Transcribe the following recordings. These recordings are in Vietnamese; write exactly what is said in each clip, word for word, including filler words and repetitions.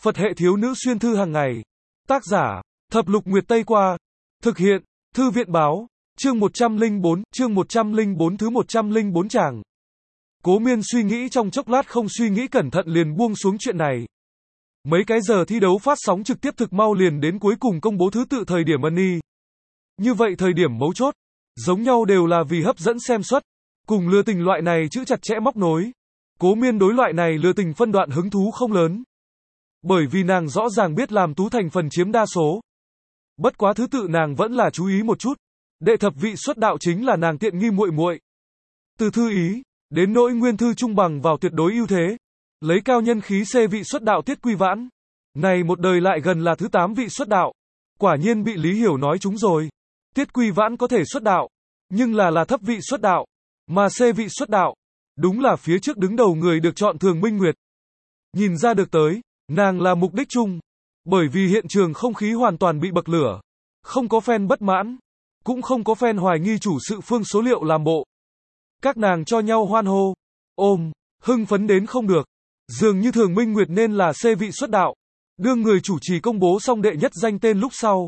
Phật hệ thiếu nữ xuyên thư hàng ngày. Tác giả, Thập Lục Nguyệt Tây Qua. Thực hiện, Thư viện báo. Chương một trăm lẻ bốn, chương một trăm lẻ bốn thứ một trăm lẻ bốn chàng. Cố Miên suy nghĩ trong chốc lát không suy nghĩ cẩn thận liền buông xuống chuyện này. Mấy cái giờ thi đấu phát sóng trực tiếp thực mau liền đến cuối cùng công bố thứ tự thời điểm ân y. Như vậy thời điểm mấu chốt, giống nhau đều là vì hấp dẫn xem suất, cùng lừa tình loại này chữ chặt chẽ móc nối. Cố Miên đối loại này lừa tình phân đoạn hứng thú không lớn. Bởi vì nàng rõ ràng biết làm tú thành phần chiếm đa số. Bất quá thứ tự nàng vẫn là chú ý một chút. Đệ thập vị xuất đạo chính là nàng tiện nghi muội muội. Từ thư ý, đến nỗi nguyên thư trung bằng vào tuyệt đối ưu thế. Lấy cao nhân khí C vị xuất đạo Tiết Quy Vãn. Này một đời lại gần là thứ tám vị xuất đạo. Quả nhiên bị Lý Hiểu nói trúng rồi. Tiết Quy Vãn có thể xuất đạo, nhưng là là thấp vị xuất đạo. Mà C vị xuất đạo, đúng là phía trước đứng đầu người được chọn Thường Minh Nguyệt. Nhìn ra được tới, nàng là mục đích chung. Bởi vì hiện trường không khí hoàn toàn bị bậc lửa. Không có fan bất mãn. Cũng không có fan hoài nghi chủ sự phương số liệu làm bộ. Các nàng cho nhau hoan hô, ôm, hưng phấn đến không được. Dường như Thường Minh Nguyệt nên là C vị xuất đạo. Đương người chủ trì công bố xong đệ nhất danh tên lúc sau.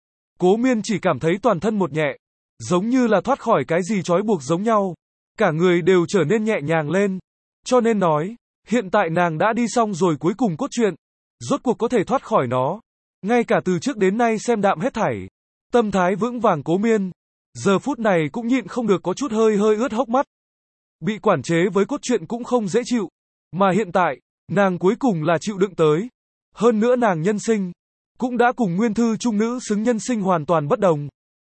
Cố Miên chỉ cảm thấy toàn thân một nhẹ. Giống như là thoát khỏi cái gì trói buộc giống nhau. Cả người đều trở nên nhẹ nhàng lên. Cho nên nói, hiện tại nàng đã đi xong rồi cuối cùng cốt truyện. Rốt cuộc có thể thoát khỏi nó. Ngay cả từ trước đến nay xem đạm hết thảy. Tâm thái vững vàng Cố Miên. Giờ phút này cũng nhịn không được có chút hơi hơi ướt hốc mắt. Bị quản chế với cốt truyện cũng không dễ chịu. Mà hiện tại, nàng cuối cùng là chịu đựng tới. Hơn nữa nàng nhân sinh, cũng đã cùng nguyên thư trung nữ xứng nhân sinh hoàn toàn bất đồng.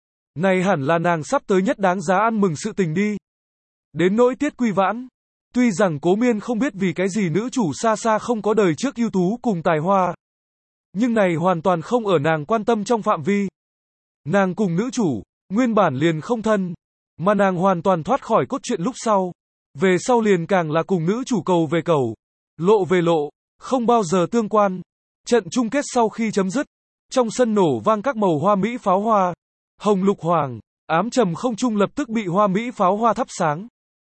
Này hẳn là nàng sắp tới nhất đáng giá ăn mừng sự tình đi. Đến nỗi Tiết Quy Vãn. Tuy rằng Cố Miên không biết vì cái gì nữ chủ xa xa không có đời trước ưu tú cùng tài hoa. Nhưng này hoàn toàn không ở nàng quan tâm trong phạm vi. Nàng cùng nữ chủ, nguyên bản liền không thân. Mà nàng hoàn toàn thoát khỏi cốt truyện lúc sau. Về sau liền càng là cùng nữ chủ cầu về cầu. Lộ về lộ, không bao giờ tương quan. Trận chung kết sau khi chấm dứt. Trong sân nổ vang các màu hoa mỹ pháo hoa. Hồng lục hoàng, ám trầm không trung lập tức bị hoa mỹ pháo hoa thắp sáng.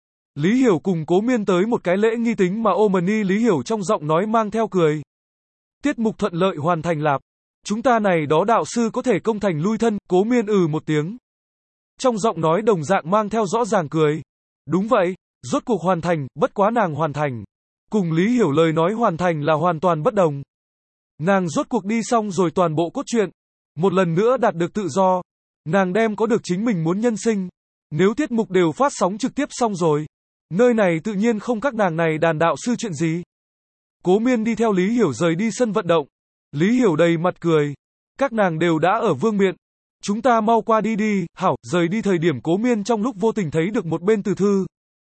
Lý Hiểu cùng Cố Miên tới một cái lễ nghi tính mà Omani Lý Hiểu trong giọng nói mang theo cười. Tiết mục thuận lợi hoàn thành lạp. Chúng ta này đó đạo sư có thể công thành lui thân, Cố Miên ừ một tiếng. Trong giọng nói đồng dạng mang theo rõ ràng cười. Đúng vậy, rốt cuộc hoàn thành, bất quá nàng hoàn thành. Cùng Lý Hiểu lời nói hoàn thành là hoàn toàn bất đồng. Nàng rốt cuộc đi xong rồi toàn bộ cốt truyện. Một lần nữa đạt được tự do. Nàng đem có được chính mình muốn nhân sinh. Nếu tiết mục đều phát sóng trực tiếp xong rồi. Nơi này tự nhiên không các nàng này đàn đạo sư chuyện gì. Cố Miên đi theo Lý Hiểu rời đi sân vận động. Lý Hiểu đầy mặt cười. Các nàng đều đã ở vương miện. Chúng ta mau qua đi đi, hảo, rời đi thời điểm Cố Miên trong lúc vô tình thấy được một bên Từ Thư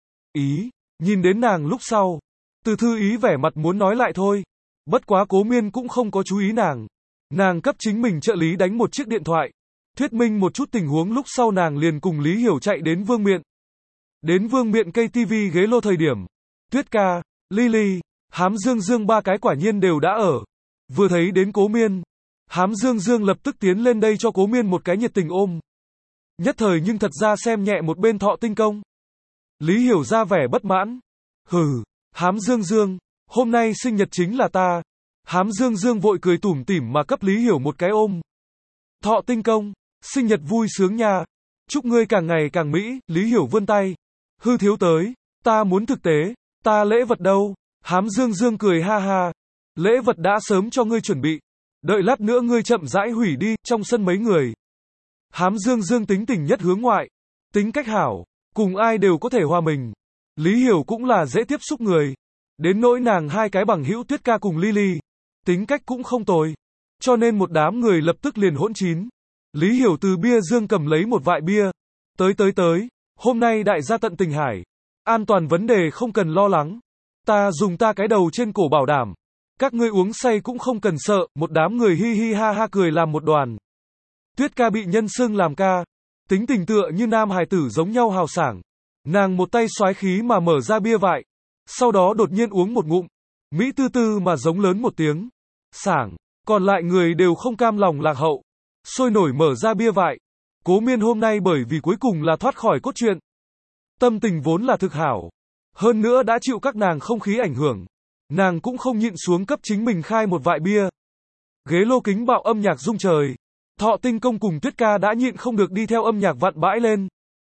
Ý, nhìn đến nàng lúc sau. Từ Thư Ý vẻ mặt muốn nói lại thôi. Bất quá Cố Miên cũng không có chú ý nàng. Nàng cấp chính mình trợ lý đánh một chiếc điện thoại. Thuyết minh một chút tình huống lúc sau nàng liền cùng Lý Hiểu chạy đến vương miện. Đến vương miện cây tivi ghế lô thời điểm. Tuyết Ca, Lily, Hám Dương Dương ba cái quả nhiên đều đã ở. Vừa thấy đến Cố Miên. Hám Dương Dương lập tức tiến lên đây cho Cố Miên một cái nhiệt tình ôm. Nhất thời nhưng thật ra xem nhẹ một bên Thọ Tinh Công. Lý Hiểu ra vẻ bất mãn. Hừ, Hám Dương Dương, hôm nay sinh nhật chính là ta. Hám Dương Dương vội cười tủm tỉm mà cấp Lý Hiểu một cái ôm. Thọ Tinh Công, sinh nhật vui sướng nha. Chúc ngươi càng ngày càng mỹ, Lý Hiểu vươn tay. Hư thiếu tới, ta muốn thực tế, ta lễ vật đâu? Hám Dương Dương cười ha ha. Lễ vật đã sớm cho ngươi chuẩn bị. Đợi lát nữa ngươi chậm rãi hủy đi, trong sân mấy người. Hám Dương Dương tính tình nhất hướng ngoại. Tính cách hảo, cùng ai đều có thể hòa mình. Lý Hiểu cũng là dễ tiếp xúc người. Đến nỗi nàng hai cái bằng hữu Tuyết Ca cùng Lily. Tính cách cũng không tồi. Cho nên một đám người lập tức liền hỗn chín. Lý Hiểu từ bia dương cầm lấy một vại bia. Tới tới tới, hôm nay đại gia tận tình hải. An toàn vấn đề không cần lo lắng. Ta dùng ta cái đầu trên cổ bảo đảm. Các ngươi uống say cũng không cần sợ, một đám người hi hi ha ha cười làm một đoàn. Tuyết Ca bị nhân xưng làm ca. Tính tình tựa như nam hài tử giống nhau hào sảng. Nàng một tay xoái khí mà mở ra bia vại. Sau đó đột nhiên uống một ngụm. Mỹ tư tư mà giống lớn một tiếng. Sảng. Còn lại người đều không cam lòng lạc hậu. Sôi nổi mở ra bia vại. Cố Miên hôm nay bởi vì cuối cùng là thoát khỏi cốt truyện. Tâm tình vốn là thực hảo. Hơn nữa đã chịu các nàng không khí ảnh hưởng. nàng cũng không nhịn xuống cấp chính mình khai một vại bia. Ghế lô kính bạo âm nhạc rung trời. Thọ Tinh Công cùng Tuyết Ca đã nhịn không được đi theo âm nhạc vặn bãi lên.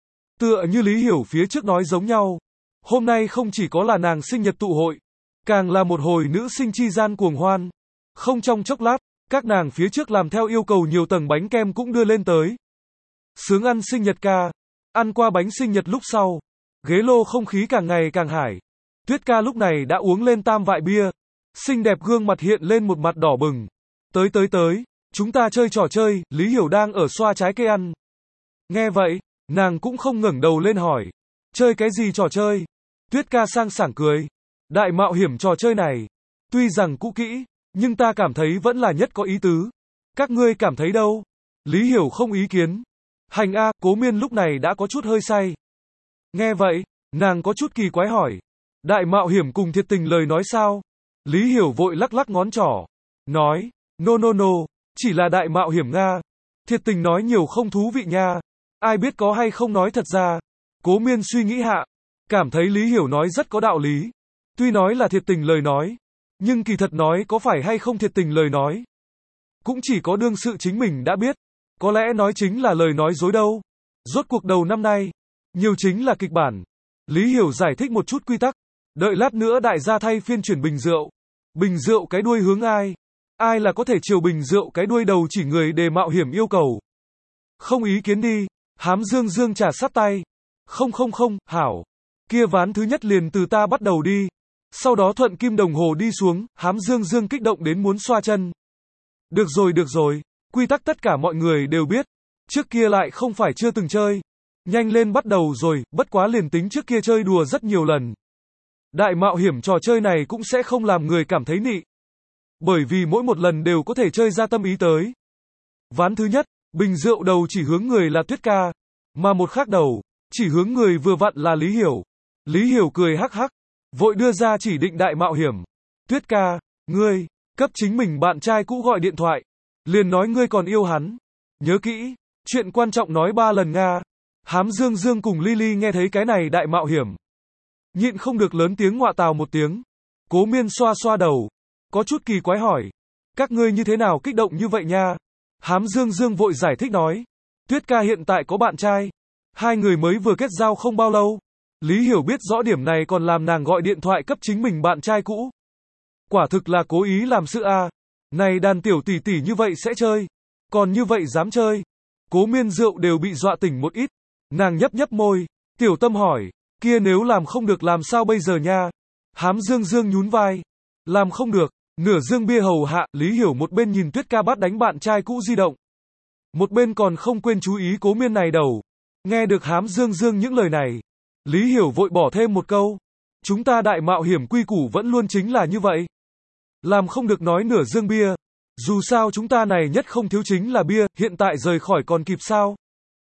Tựa như Lý Hiểu phía trước nói giống nhau. Hôm nay không chỉ có là nàng sinh nhật tụ hội, càng là một hồi nữ sinh chi gian cuồng hoan. Không trong chốc lát, các nàng phía trước làm theo yêu cầu nhiều tầng bánh kem cũng đưa lên tới. Sướng ăn sinh nhật ca. Ăn qua bánh sinh nhật lúc sau, ghế lô không khí càng ngày càng hải. Tuyết Ca lúc này đã uống lên tam vại bia. Xinh đẹp gương mặt hiện lên một mặt đỏ bừng. Tới tới tới, chúng ta chơi trò chơi, Lý Hiểu đang ở xoa trái cây ăn. Nghe vậy, nàng cũng không ngẩng đầu lên hỏi. Chơi cái gì trò chơi? Tuyết Ca sang sảng cười. Đại mạo hiểm trò chơi này. Tuy rằng cũ kỹ, nhưng ta cảm thấy vẫn là nhất có ý tứ. Các ngươi cảm thấy đâu? Lý Hiểu không ý kiến. Hành a, Cố Miên lúc này đã có chút hơi say. Nghe vậy, nàng có chút kỳ quái hỏi. Đại mạo hiểm cùng thiệt tình lời nói sao? Lý Hiểu vội lắc lắc ngón trỏ. Nói, no no no, chỉ là đại mạo hiểm Nga. Thiệt tình nói nhiều không thú vị nha. Ai biết có hay không nói thật ra. Cố Miên suy nghĩ hạ. Cảm thấy Lý Hiểu nói rất có đạo lý. Tuy nói là thiệt tình lời nói. Nhưng kỳ thật nói có phải hay không thiệt tình lời nói. Cũng chỉ có đương sự chính mình đã biết. Có lẽ nói chính là lời nói dối đâu. Rốt cuộc đầu năm nay. Nhiều chính là kịch bản. Lý Hiểu giải thích một chút quy tắc. Đợi lát nữa đại gia thay phiên chuyển bình rượu. Bình rượu cái đuôi hướng ai? Ai là có thể chiều bình rượu cái đuôi đầu chỉ người đề mạo hiểm yêu cầu. Không ý kiến đi. Hám Dương Dương trà sát tay. Không không không, hảo. Kia ván thứ nhất liền từ ta bắt đầu đi. Sau đó thuận kim đồng hồ đi xuống, Hám Dương Dương kích động đến muốn xoa chân. Được rồi được rồi, quy tắc tất cả mọi người đều biết. Trước kia lại không phải chưa từng chơi. Nhanh lên bắt đầu rồi, bất quá liền tính trước kia chơi đùa rất nhiều lần. Đại mạo hiểm trò chơi này cũng sẽ không làm người cảm thấy nị. Bởi vì mỗi một lần đều có thể chơi ra tâm ý tới. Ván thứ nhất, bình rượu đầu chỉ hướng người là Tuyết Ca. Mà một khác đầu, chỉ hướng người vừa vặn là Lý Hiểu. Lý Hiểu cười hắc hắc. Vội đưa ra chỉ định đại mạo hiểm. Tuyết Ca, ngươi, cấp chính mình bạn trai cũ gọi điện thoại. Liền nói ngươi còn yêu hắn. Nhớ kỹ, chuyện quan trọng nói ba lần Nga. Hám Dương Dương cùng Lily nghe thấy cái này đại mạo hiểm. Nhịn không được lớn tiếng ngọa tào một tiếng. Cố Miên xoa xoa đầu. Có chút kỳ quái hỏi. Các ngươi như thế nào kích động như vậy nha? Hám Dương Dương vội giải thích nói. Tuyết Ca hiện tại có bạn trai. Hai người mới vừa kết giao không bao lâu. Lý Hiểu biết rõ điểm này còn làm nàng gọi điện thoại cấp chính mình bạn trai cũ. Quả thực là cố ý làm sự a. Này đàn tiểu tỷ tỷ như vậy sẽ chơi. Còn như vậy dám chơi. Cố Miên rượu đều bị dọa tỉnh một ít. Nàng nhấp nhấp môi. Tiểu Tâm hỏi. Kia nếu làm không được làm sao bây giờ nha? Hám Dương Dương nhún vai. Làm không được. Nửa dương bia hầu hạ. Lý Hiểu một bên nhìn Tuyết Ca bắt đánh bạn trai cũ di động. Một bên còn không quên chú ý Cố Miên này đầu. Nghe được Hám Dương Dương những lời này. Lý Hiểu vội bỏ thêm một câu. Chúng ta đại mạo hiểm quy củ vẫn luôn chính là như vậy. Làm không được nói nửa dương bia. Dù sao chúng ta này nhất không thiếu chính là bia, hiện tại rời khỏi còn kịp sao?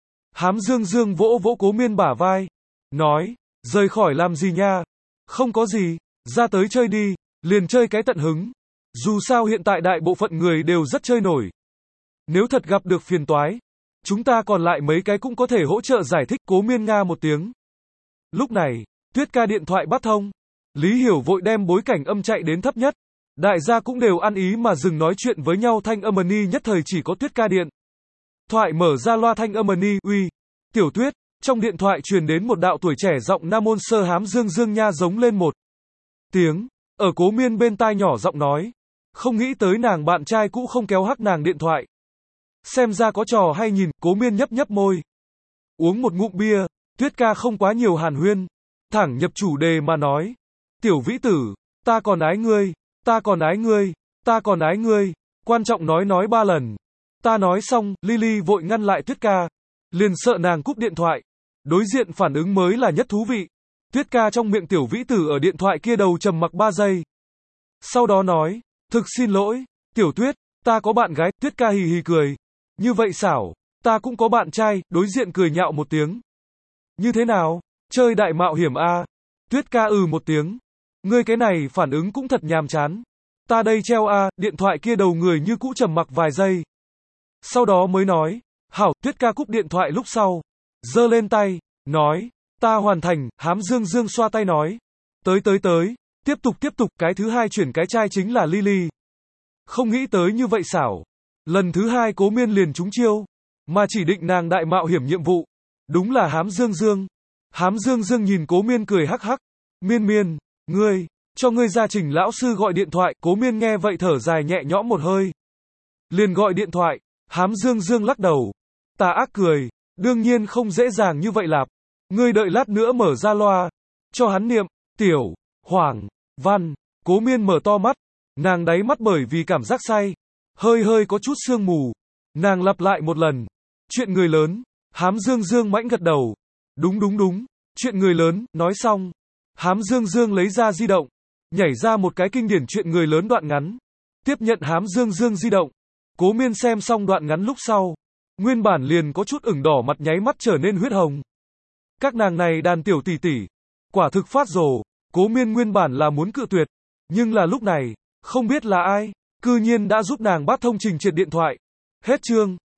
Hám Dương Dương vỗ vỗ Cố Miên bả vai. Nói, rời khỏi làm gì nha? Không có gì, ra tới chơi đi, liền chơi cái tận hứng. Dù sao hiện tại đại bộ phận người đều rất chơi nổi. Nếu thật gặp được phiền toái, chúng ta còn lại mấy cái cũng có thể hỗ trợ giải thích. Cố Miên nga một tiếng. Lúc này, Tuyết Ca điện thoại bắt thông. Lý Hiểu vội đem bối cảnh âm chạy đến thấp nhất. Đại gia cũng đều ăn ý mà dừng nói chuyện với nhau, thanh âm ni nhất thời chỉ có Tuyết Ca điện. Thoại mở ra loa thanh âm ni, uy, Tiểu Tuyết, trong điện thoại truyền đến một đạo tuổi trẻ giọng nam môn sơ. Hám Dương Dương nha giống lên một tiếng, ở Cố Miên bên tai nhỏ giọng nói. Không nghĩ tới nàng bạn trai cũ không kéo hắc nàng điện thoại. Xem ra có trò hay nhìn. Cố Miên nhấp nhấp môi. Uống một ngụm bia, Tuyết Ca không quá nhiều hàn huyên. Thẳng nhập chủ đề mà nói. Tiểu Vĩ Tử, ta còn ái ngươi, ta còn ái ngươi, ta còn ái ngươi. Quan trọng nói nói ba lần. Ta nói xong, Lily vội ngăn lại Tuyết Ca. Liền sợ nàng cúp điện thoại. Đối diện phản ứng mới là nhất thú vị. Tuyết Ca trong miệng Tiểu Vĩ Tử ở điện thoại kia đầu trầm mặc ba giây. Sau đó nói, thực xin lỗi, Tiểu Tuyết, ta có bạn gái. Tuyết Ca hì hì cười. Như vậy xảo, ta cũng có bạn trai. Đối diện cười nhạo một tiếng. Như thế nào? Chơi đại mạo hiểm a? À? Tuyết Ca ừ một tiếng. Ngươi cái này phản ứng cũng thật nhàm chán. Ta đây treo a. À? Điện thoại kia đầu người như cũ trầm mặc vài giây. Sau đó mới nói. Hảo. Tuyết Ca cúp điện thoại lúc sau. Giơ lên tay. Nói. Ta hoàn thành. Hám Dương Dương xoa tay nói. Tới tới tới. Tiếp Tiếp tục tiếp tục, cái thứ hai chuyển cái chai chính là Lily. Không nghĩ tới như vậy xảo. Lần thứ hai Cố Miên liền trúng chiêu, mà chỉ định nàng đại mạo hiểm nhiệm vụ. Đúng là Hám Dương Dương. Hám Dương Dương nhìn Cố Miên cười hắc hắc. Miên Miên, ngươi, cho ngươi gia Trình lão sư gọi điện thoại. Cố Miên nghe vậy thở dài nhẹ nhõm một hơi. Liền gọi điện thoại. Hám Dương Dương lắc đầu. Tà ác cười. Đương nhiên không dễ dàng như vậy lạp. Ngươi đợi lát nữa mở ra loa. Cho hắn niệm. Tiểu, Hoàng, Văn. Cố Miên mở to mắt. Nàng đáy mắt bởi vì cảm giác say. Hơi hơi có chút sương mù. Nàng lặp lại một lần. Chuyện người lớn. Hám Dương Dương mãnh gật đầu. Đúng đúng đúng. Chuyện người lớn. Nói xong. Hám Dương Dương lấy ra di động. Nhảy ra một cái kinh điển chuyện người lớn đoạn ngắn. Tiếp nhận Hám Dương Dương di động. Cố Miên xem xong đoạn ngắn lúc sau. Nguyên bản liền có chút ửng đỏ mặt nháy mắt trở nên huyết hồng. Các nàng này đàn tiểu tỷ tỷ. Quả thực phát rồ. Cố Miên nguyên bản là muốn cự tuyệt. Nhưng là lúc này. Không biết là ai. Cư nhiên đã giúp nàng bắt thông trình triệt điện thoại. Hết chương.